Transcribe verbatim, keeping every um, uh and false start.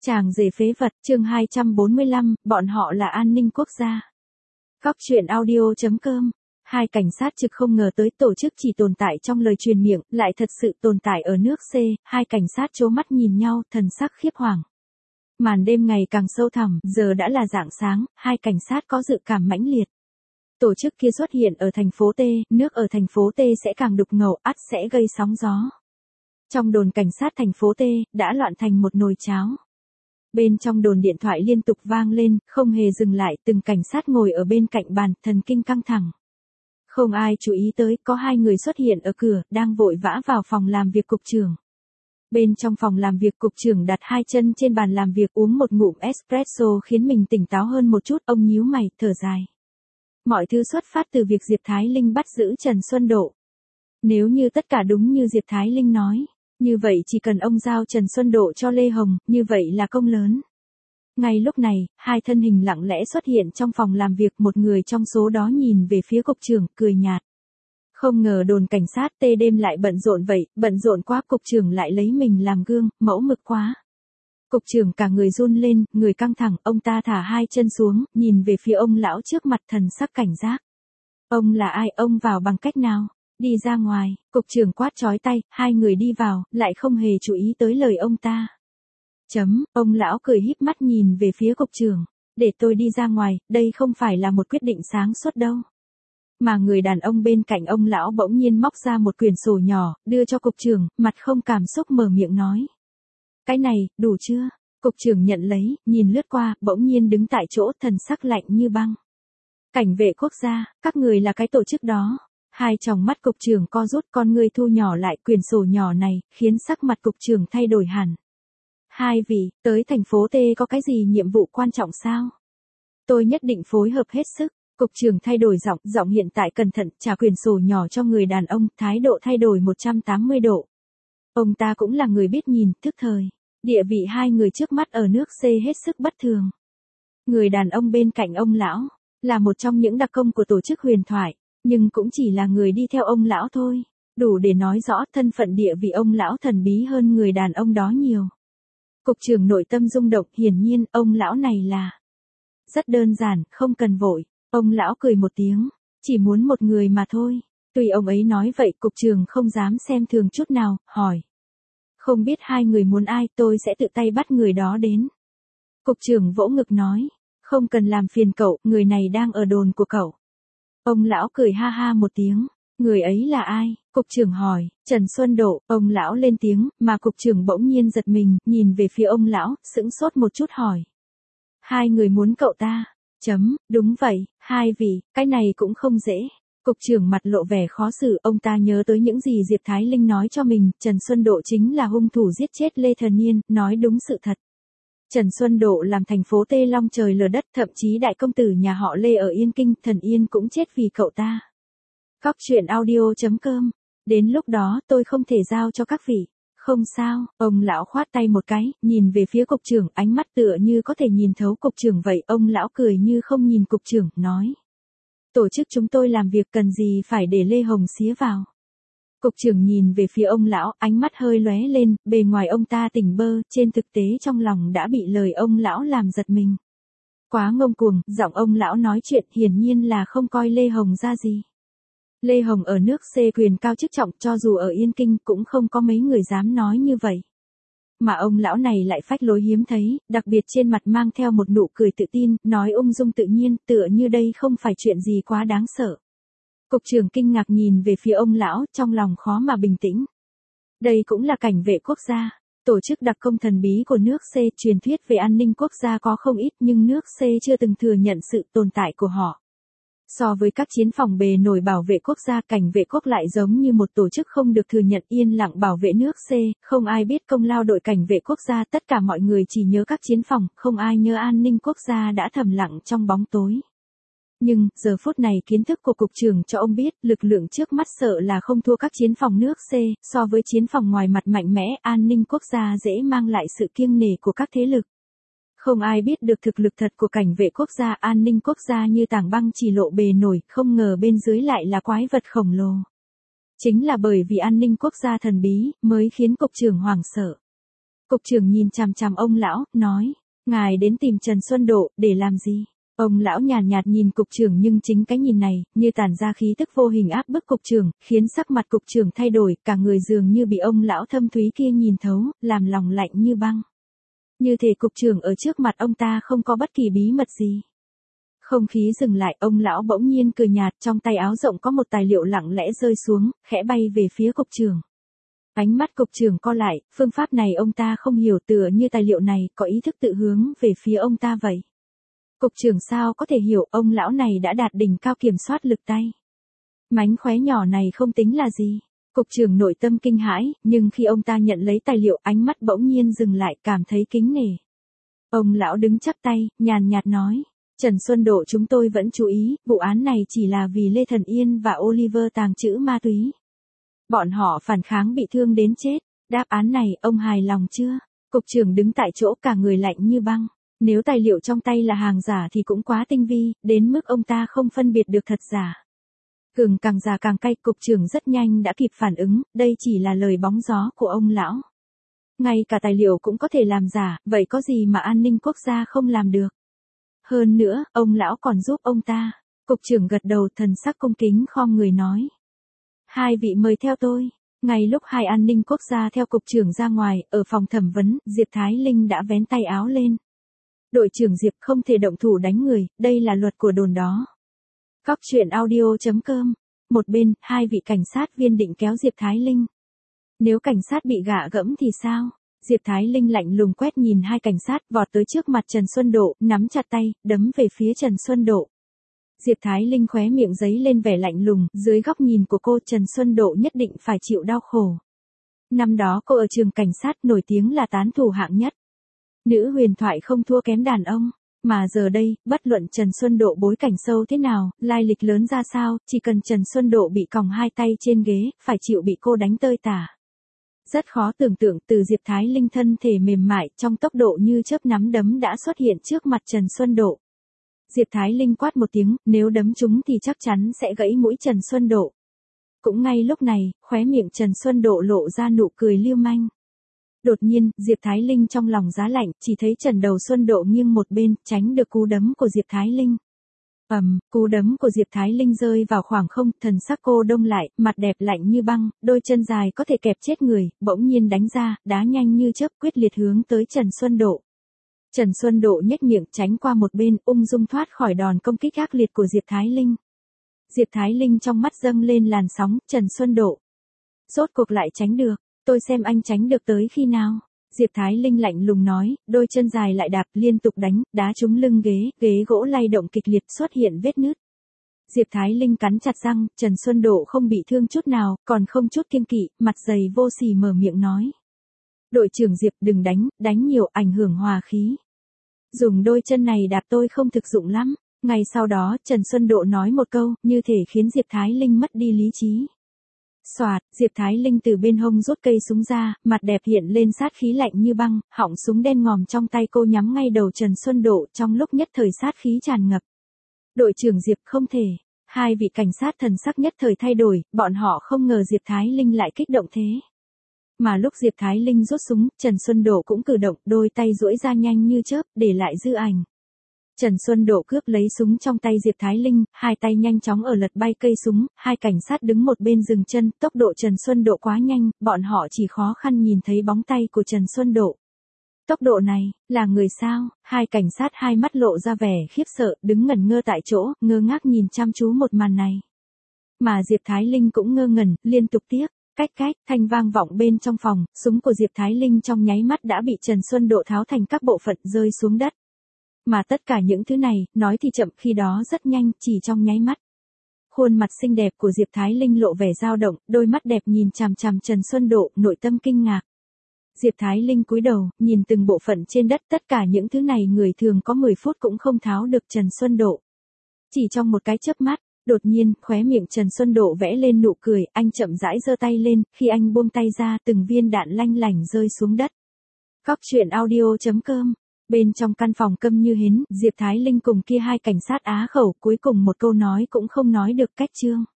Chàng rể phế vật, chương hai trăm bốn mươi lăm, bọn họ là an ninh quốc gia. Góc truyện audio chấm com. Hai cảnh sát trực không ngờ tới tổ chức chỉ tồn tại trong lời truyền miệng, lại thật sự tồn tại ở nước C, hai cảnh sát chố mắt nhìn nhau, thần sắc khiếp hoàng. Màn đêm ngày càng sâu thẳm, giờ đã là rạng sáng, hai cảnh sát có dự cảm mãnh liệt. Tổ chức kia xuất hiện ở thành phố T, nước ở thành phố T sẽ càng đục ngầu, ắt sẽ gây sóng gió. Trong đồn cảnh sát thành phố T, đã loạn thành một nồi cháo. Bên trong đồn điện thoại liên tục vang lên, không hề dừng lại, từng cảnh sát ngồi ở bên cạnh bàn, thần kinh căng thẳng. Không ai chú ý tới, có hai người xuất hiện ở cửa, đang vội vã vào phòng làm việc cục trưởng. Bên trong phòng làm việc cục trưởng đặt hai chân trên bàn làm việc uống một ngụm espresso khiến mình tỉnh táo hơn một chút, ông nhíu mày, thở dài. Mọi thứ xuất phát từ việc Diệp Thái Linh bắt giữ Trần Xuân Độ. Nếu như tất cả đúng như Diệp Thái Linh nói, như vậy chỉ cần ông giao Trần Xuân Độ cho Lê Hồng, như vậy là công lớn. Ngay lúc này, hai thân hình lặng lẽ xuất hiện trong phòng làm việc, một người trong số đó nhìn về phía cục trưởng, cười nhạt. Không ngờ đồn cảnh sát T đêm lại bận rộn vậy, bận rộn quá, cục trưởng lại lấy mình làm gương, mẫu mực quá. Cục trưởng cả người run lên, người căng thẳng, ông ta thả hai chân xuống, nhìn về phía ông lão trước mặt, thần sắc cảnh giác. Ông là ai, ông vào bằng cách nào? Đi ra ngoài, cục trưởng quát chói tay, hai người đi vào, lại không hề chú ý tới lời ông ta. Chấm, ông lão cười híp mắt nhìn về phía cục trưởng. Để tôi đi ra ngoài, đây không phải là một quyết định sáng suốt đâu. Mà người đàn ông bên cạnh ông lão bỗng nhiên móc ra một quyển sổ nhỏ, đưa cho cục trưởng, mặt không cảm xúc mở miệng nói. Cái này, đủ chưa? Cục trưởng nhận lấy, nhìn lướt qua, bỗng nhiên đứng tại chỗ, thần sắc lạnh như băng. Cảnh vệ quốc gia, các người là cái tổ chức đó. Hai tròng mắt cục trưởng co rút, con người thu nhỏ lại, quyển sổ nhỏ này, khiến sắc mặt cục trưởng thay đổi hẳn. Hai vị, tới thành phố T có cái gì nhiệm vụ quan trọng sao? Tôi nhất định phối hợp hết sức. Cục trưởng thay đổi giọng, giọng hiện tại cẩn thận, trả quyển sổ nhỏ cho người đàn ông, thái độ thay đổi một trăm tám mươi độ. Ông ta cũng là người biết nhìn, thức thời. Địa vị hai người trước mắt ở nước C hết sức bất thường. Người đàn ông bên cạnh ông lão, là một trong những đặc công của tổ chức huyền thoại. Nhưng cũng chỉ là người đi theo ông lão thôi, đủ để nói rõ thân phận địa vị ông lão thần bí hơn người đàn ông đó nhiều. Cục trưởng nội tâm rung động, hiển nhiên ông lão này là rất đơn giản, không cần vội. Ông lão cười một tiếng, chỉ muốn một người mà thôi. Tuy ông ấy nói vậy, cục trưởng không dám xem thường chút nào, hỏi. Không biết hai người muốn ai, tôi sẽ tự tay bắt người đó đến. Cục trưởng vỗ ngực nói, không cần làm phiền cậu, người này đang ở đồn của cậu. Ông lão cười ha ha một tiếng, người ấy là ai? Cục trưởng hỏi. Trần Xuân Độ. Ông lão lên tiếng, mà cục trưởng bỗng nhiên giật mình, nhìn về phía ông lão, sững sốt một chút hỏi. Hai người muốn cậu ta? Chấm, đúng vậy, hai vị, cái này cũng không dễ. Cục trưởng mặt lộ vẻ khó xử, ông ta nhớ tới những gì Diệp Thái Linh nói cho mình, Trần Xuân Độ chính là hung thủ giết chết Lê Thần Niên, nói đúng sự thật. Trần Xuân Độ làm thành phố T long trời lở đất, thậm chí đại công tử nhà họ Lê ở Yên Kinh, Thần Yên cũng chết vì cậu ta. Góc truyện audio chấm com. Đến lúc đó tôi không thể giao cho các vị. Không sao, ông lão khoát tay một cái, nhìn về phía cục trưởng, ánh mắt tựa như có thể nhìn thấu cục trưởng vậy, ông lão cười như không nhìn cục trưởng, nói. Tổ chức chúng tôi làm việc cần gì phải để Lê Hồng xía vào. Cục trưởng nhìn về phía ông lão, ánh mắt hơi lóe lên, bề ngoài ông ta tỉnh bơ, trên thực tế trong lòng đã bị lời ông lão làm giật mình. Quá ngông cuồng, giọng ông lão nói chuyện hiển nhiên là không coi Lê Hồng ra gì. Lê Hồng ở nước C quyền cao chức trọng, cho dù ở Yên Kinh cũng không có mấy người dám nói như vậy. Mà ông lão này lại phách lối hiếm thấy, đặc biệt trên mặt mang theo một nụ cười tự tin, nói ung dung tự nhiên, tựa như đây không phải chuyện gì quá đáng sợ. Cục trưởng kinh ngạc nhìn về phía ông lão, trong lòng khó mà bình tĩnh. Đây cũng là cảnh vệ quốc gia, tổ chức đặc công thần bí của nước C, truyền thuyết về an ninh quốc gia có không ít nhưng nước C chưa từng thừa nhận sự tồn tại của họ. So với các chiến phòng bề nổi bảo vệ quốc gia, cảnh vệ quốc lại giống như một tổ chức không được thừa nhận, yên lặng bảo vệ nước C, không ai biết công lao đội cảnh vệ quốc gia, tất cả mọi người chỉ nhớ các chiến phòng, không ai nhớ an ninh quốc gia đã thầm lặng trong bóng tối. Nhưng, giờ phút này kiến thức của cục trưởng cho ông biết, lực lượng trước mắt sợ là không thua các chiến phòng nước C, so với chiến phòng ngoài mặt mạnh mẽ, an ninh quốc gia dễ mang lại sự kiêng nể của các thế lực. Không ai biết được thực lực thật của cảnh vệ quốc gia, an ninh quốc gia như tảng băng chỉ lộ bề nổi, không ngờ bên dưới lại là quái vật khổng lồ. Chính là bởi vì an ninh quốc gia thần bí, mới khiến cục trưởng hoảng sợ. Cục trưởng nhìn chằm chằm ông lão, nói, ngài đến tìm Trần Xuân Độ, để làm gì? Ông lão nhàn nhạt, nhạt nhìn cục trưởng nhưng chính cái nhìn này, như tản ra khí tức vô hình áp bức cục trưởng, khiến sắc mặt cục trưởng thay đổi, cả người dường như bị ông lão thâm thúy kia nhìn thấu, làm lòng lạnh như băng. Như thể cục trưởng ở trước mặt ông ta không có bất kỳ bí mật gì. Không khí dừng lại, ông lão bỗng nhiên cười nhạt, trong tay áo rộng có một tài liệu lặng lẽ rơi xuống, khẽ bay về phía cục trưởng. Ánh mắt cục trưởng co lại, phương pháp này ông ta không hiểu, tựa như tài liệu này có ý thức tự hướng về phía ông ta vậy. Cục trưởng sao có thể hiểu, ông lão này đã đạt đỉnh cao kiểm soát lực tay. Mánh khóe nhỏ này không tính là gì. Cục trưởng nội tâm kinh hãi, nhưng khi ông ta nhận lấy tài liệu, ánh mắt bỗng nhiên dừng lại, cảm thấy kính nể. Ông lão đứng chắp tay, nhàn nhạt nói, Trần Xuân Độ, chúng tôi vẫn chú ý, vụ án này chỉ là vì Lê Thần Yên và Oliver tàng trữ ma túy. Bọn họ phản kháng bị thương đến chết. Đáp án này, ông hài lòng chưa? Cục trưởng đứng tại chỗ, cả người lạnh như băng. Nếu tài liệu trong tay là hàng giả thì cũng quá tinh vi, đến mức ông ta không phân biệt được thật giả. Gừng càng già càng cay, cục trưởng rất nhanh đã kịp phản ứng, đây chỉ là lời bóng gió của ông lão. Ngay cả tài liệu cũng có thể làm giả, vậy có gì mà an ninh quốc gia không làm được? Hơn nữa, ông lão còn giúp ông ta. Cục trưởng gật đầu, thần sắc cung kính khom người nói. Hai vị mời theo tôi. Ngay lúc hai an ninh quốc gia theo cục trưởng ra ngoài, ở phòng thẩm vấn, Diệp Thái Linh đã vén tay áo lên. Đội trưởng Diệp, không thể động thủ đánh người, đây là luật của đồn đó. Góc truyện audio chấm com. Một bên, hai vị cảnh sát viên định kéo Diệp Thái Linh. Nếu cảnh sát bị gạ gẫm thì sao? Diệp Thái Linh lạnh lùng quét nhìn hai cảnh sát, vọt tới trước mặt Trần Xuân Độ, nắm chặt tay, đấm về phía Trần Xuân Độ. Diệp Thái Linh khóe miệng giấy lên vẻ lạnh lùng, dưới góc nhìn của cô, Trần Xuân Độ nhất định phải chịu đau khổ. Năm đó cô ở trường cảnh sát nổi tiếng là tán thủ hạng nhất. Nữ huyền thoại không thua kém đàn ông. Mà giờ đây, bất luận Trần Xuân Độ bối cảnh sâu thế nào, lai lịch lớn ra sao, chỉ cần Trần Xuân Độ bị còng hai tay trên ghế, phải chịu bị cô đánh tơi tả. Rất khó tưởng tượng, từ Diệp Thái Linh thân thể mềm mại, trong tốc độ như chớp nắm đấm đã xuất hiện trước mặt Trần Xuân Độ. Diệp Thái Linh quát một tiếng, nếu đấm trúng thì chắc chắn sẽ gãy mũi Trần Xuân Độ. Cũng ngay lúc này, khóe miệng Trần Xuân Độ lộ ra nụ cười lưu manh. Đột nhiên, Diệp Thái Linh trong lòng giá lạnh, chỉ thấy Trần Đầu Xuân Độ nghiêng một bên, tránh được cú đấm của Diệp Thái Linh. Ầm, um, cú đấm của Diệp Thái Linh rơi vào khoảng không, thần sắc cô đông lại, mặt đẹp lạnh như băng, đôi chân dài có thể kẹp chết người, bỗng nhiên đánh ra, đá nhanh như chớp, quyết liệt hướng tới Trần Xuân Độ. Trần Xuân Độ nhếch miệng tránh qua một bên, ung dung thoát khỏi đòn công kích ác liệt của Diệp Thái Linh. Diệp Thái Linh trong mắt dâng lên làn sóng, Trần Xuân Độ. Rốt cuộc lại tránh được, tôi xem anh tránh được tới khi nào. Diệp Thái Linh lạnh lùng nói, đôi chân dài lại đạp, liên tục đánh, đá trúng lưng ghế, ghế gỗ lay động kịch liệt, xuất hiện vết nứt. Diệp Thái Linh cắn chặt răng, Trần Xuân Độ không bị thương chút nào, còn không chút kiêng kỵ, mặt dày vô sỉ mở miệng nói. Đội trưởng Diệp, đừng đánh, đánh nhiều, ảnh hưởng hòa khí. Dùng đôi chân này đạp tôi không thực dụng lắm. Ngay sau đó, Trần Xuân Độ nói một câu, như thể khiến Diệp Thái Linh mất đi lý trí. Xoạt, Diệp Thái Linh từ bên hông rút cây súng ra, mặt đẹp hiện lên sát khí lạnh như băng, họng súng đen ngòm trong tay cô nhắm ngay đầu Trần Xuân Độ, trong lúc nhất thời sát khí tràn ngập. Đội trưởng Diệp, không thể. Hai vị cảnh sát thần sắc nhất thời thay đổi, bọn họ không ngờ Diệp Thái Linh lại kích động thế. Mà lúc Diệp Thái Linh rút súng, Trần Xuân Độ cũng cử động, đôi tay duỗi ra nhanh như chớp, để lại dư ảnh. Trần Xuân Độ cướp lấy súng trong tay Diệp Thái Linh, hai tay nhanh chóng ở lật bay cây súng, hai cảnh sát đứng một bên dừng chân, tốc độ Trần Xuân Độ quá nhanh, bọn họ chỉ khó khăn nhìn thấy bóng tay của Trần Xuân Độ. Tốc độ này, là người sao? Hai cảnh sát hai mắt lộ ra vẻ khiếp sợ, đứng ngẩn ngơ tại chỗ, ngơ ngác nhìn chăm chú một màn này. Mà Diệp Thái Linh cũng ngơ ngẩn, liên tục tiếc. Cách cách, thanh vang vọng bên trong phòng, súng của Diệp Thái Linh trong nháy mắt đã bị Trần Xuân Độ tháo thành các bộ phận rơi xuống đất. Mà tất cả những thứ này, nói thì chậm, khi đó rất nhanh, chỉ trong nháy mắt. Khuôn mặt xinh đẹp của Diệp Thái Linh lộ vẻ dao động, đôi mắt đẹp nhìn chằm chằm Trần Xuân Độ, nội tâm kinh ngạc. Diệp Thái Linh cúi đầu, nhìn từng bộ phận trên đất, tất cả những thứ này người thường có mười phút cũng không tháo được Trần Xuân Độ. Chỉ trong một cái chớp mắt. Đột nhiên, khóe miệng Trần Xuân Độ vẽ lên nụ cười, anh chậm rãi giơ tay lên, khi anh buông tay ra, từng viên đạn lanh lảnh rơi xuống đất. Góc truyện audio chấm com. Bên trong căn phòng câm như hến, Diệp Thái Linh cùng kia hai cảnh sát á khẩu, cuối cùng một câu nói cũng không nói được, cách chương.